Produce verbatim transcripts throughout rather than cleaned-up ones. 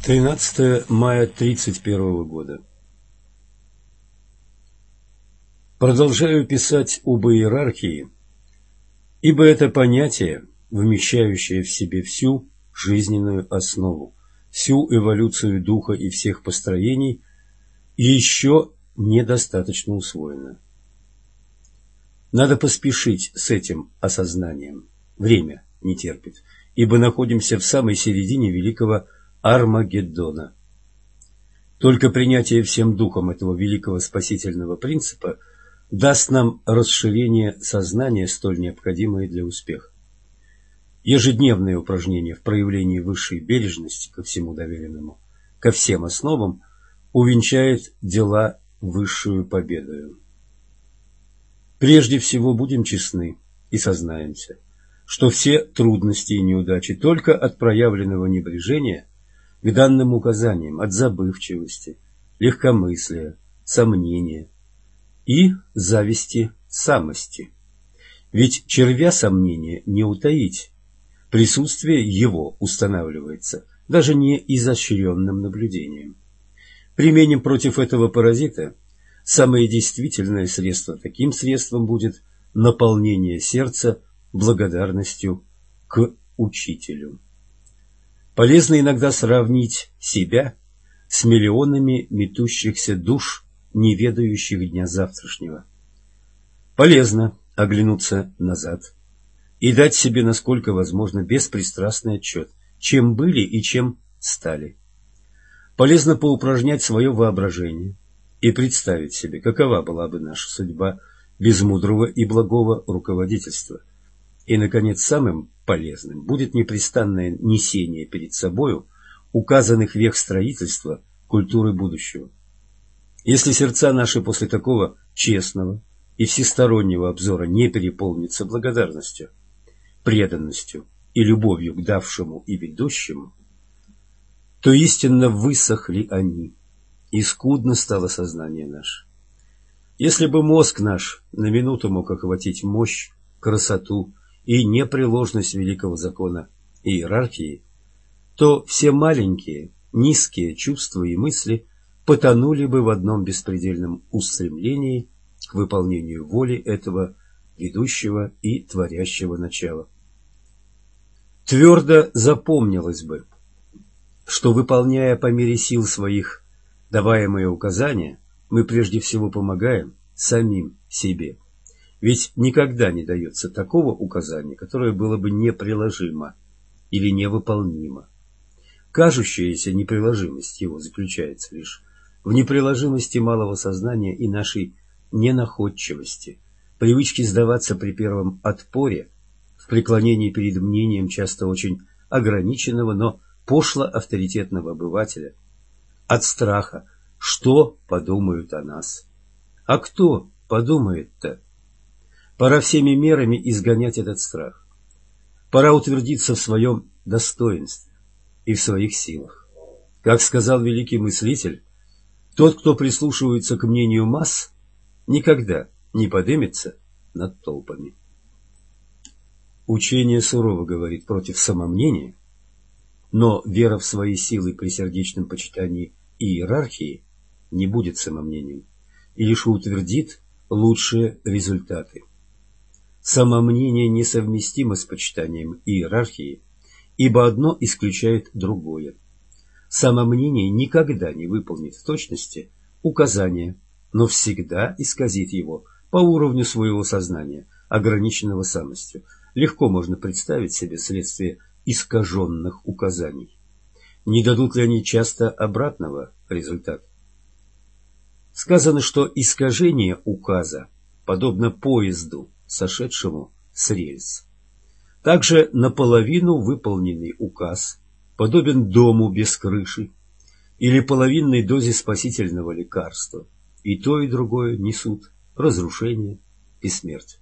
тринадцатое мая тридцать первого года. Продолжаю писать об иерархии, ибо это понятие, вмещающее в себе всю жизненную основу, всю эволюцию духа и всех построений, еще недостаточно усвоено. Надо поспешить с этим осознанием. Время не терпит, ибо находимся в самой середине великого Армагеддона. Только принятие всем духом этого великого спасительного принципа даст нам расширение сознания, столь необходимое для успеха. Ежедневные упражнения в проявлении высшей бережности ко всему доверенному, ко всем основам, увенчает дела высшую победою. Прежде всего будем честны и сознаемся, что все трудности и неудачи только от проявленного небрежения к данным указаниям, от забывчивости, легкомыслия, сомнения и зависти самости. Ведь червя сомнения не утаить, присутствие его устанавливается даже не изощренным наблюдением. Применим против этого паразита самое действительное средство. Таким средством будет наполнение сердца благодарностью к учителю. Полезно иногда сравнить себя с миллионами метущихся душ, не ведающих дня завтрашнего. Полезно оглянуться назад и дать себе, насколько возможно, беспристрастный отчет, чем были и чем стали. Полезно поупражнять свое воображение и представить себе, какова была бы наша судьба без мудрого и благого руководительства. И, наконец, самым полезным будет непрестанное несение перед собою указанных вех строительства культуры будущего. Если сердца наши после такого честного и всестороннего обзора не переполнятся благодарностью, преданностью и любовью к давшему и ведущему, то истинно высохли они, и скудно стало сознание наше. Если бы мозг наш на минуту мог охватить мощь, красоту и непреложность великого закона иерархии, то все маленькие, низкие чувства и мысли потонули бы в одном беспредельном устремлении к выполнению воли этого ведущего и творящего начала. Твердо запомнилось бы, что, выполняя по мере сил своих даваемые указания, мы прежде всего помогаем самим себе. Ведь никогда не дается такого указания, которое было бы неприложимо или невыполнимо. Кажущаяся неприложимость его заключается лишь в неприложимости малого сознания и нашей ненаходчивости, привычке сдаваться при первом отпоре, в преклонении перед мнением часто очень ограниченного, но пошло авторитетного обывателя, от страха, что подумают о нас. А кто подумает-то? Пора всеми мерами изгонять этот страх. Пора утвердиться в своем достоинстве и в своих силах. Как сказал великий мыслитель, тот, кто прислушивается к мнению масс, никогда не поднимется над толпами. Учение сурово говорит против самомнения, но вера в свои силы при сердечном почитании иерархии не будет самомнением и лишь утвердит лучшие результаты. Самомнение несовместимо с почитанием иерархии, ибо одно исключает другое. Самомнение никогда не выполнит в точности указания, но всегда исказит его по уровню своего сознания, ограниченного самостью. Легко можно представить себе следствие искаженных указаний. Не дадут ли они часто обратного результата? Сказано, что искажение указа подобно поезду, сошедшему с рельс. Также наполовину выполненный указ подобен дому без крыши или половинной дозе спасительного лекарства. И то, и другое несут разрушение и смерть.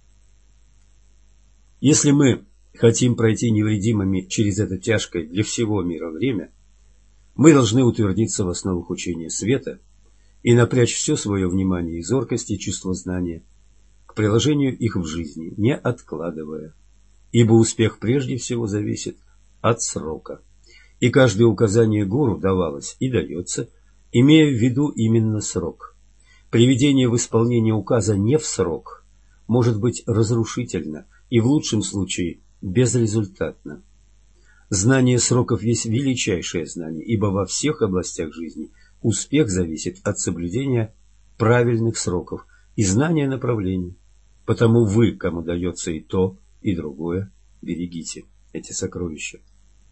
Если мы хотим пройти невредимыми через это тяжкое для всего мира время, мы должны утвердиться в основах учения света и напрячь все свое внимание и зоркость и чувство знания к приложению их в жизни, не откладывая, ибо успех прежде всего зависит от срока. И каждое указание гуру давалось и дается, имея в виду именно срок. Приведение в исполнение указа не в срок может быть разрушительно и в лучшем случае безрезультатно. Знание сроков есть величайшее знание, ибо во всех областях жизни успех зависит от соблюдения правильных сроков и знания направлений. Потому вы, кому дается и то, и другое, берегите эти сокровища.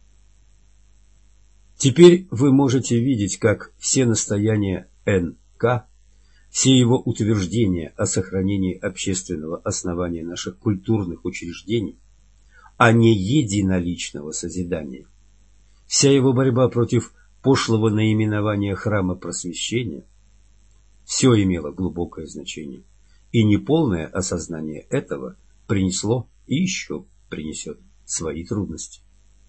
Теперь вы можете видеть, как все настояния эн ка, все его утверждения о сохранении общественного основания наших культурных учреждений, а не единоличного созидания, вся его борьба против пошлого наименования храма просвещения, все имело глубокое значение, и неполное осознание этого принесло и еще принесет свои трудности.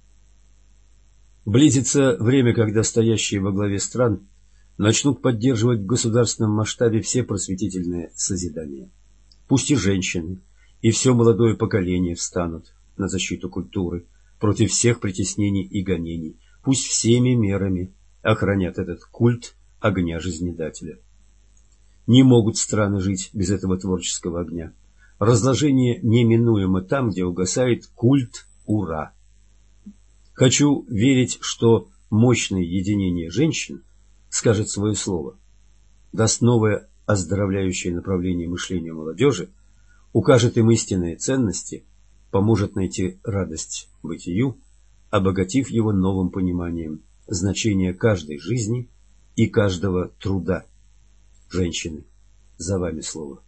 Близится время, когда стоящие во главе стран начнут поддерживать в государственном масштабе все просветительные созидания. Пусть и женщины, и все молодое поколение встанут на защиту культуры против всех притеснений и гонений. Пусть всеми мерами охранят этот культ огня жизнедателя. Не могут страны жить без этого творческого огня. Разложение неминуемо там, где угасает культ «Ура». Хочу верить, что мощное единение женщин скажет свое слово, даст новое оздоровляющее направление мышления молодежи, укажет им истинные ценности, поможет найти радость бытию, обогатив его новым пониманием значения каждой жизни и каждого труда. Женщины, за вами слово.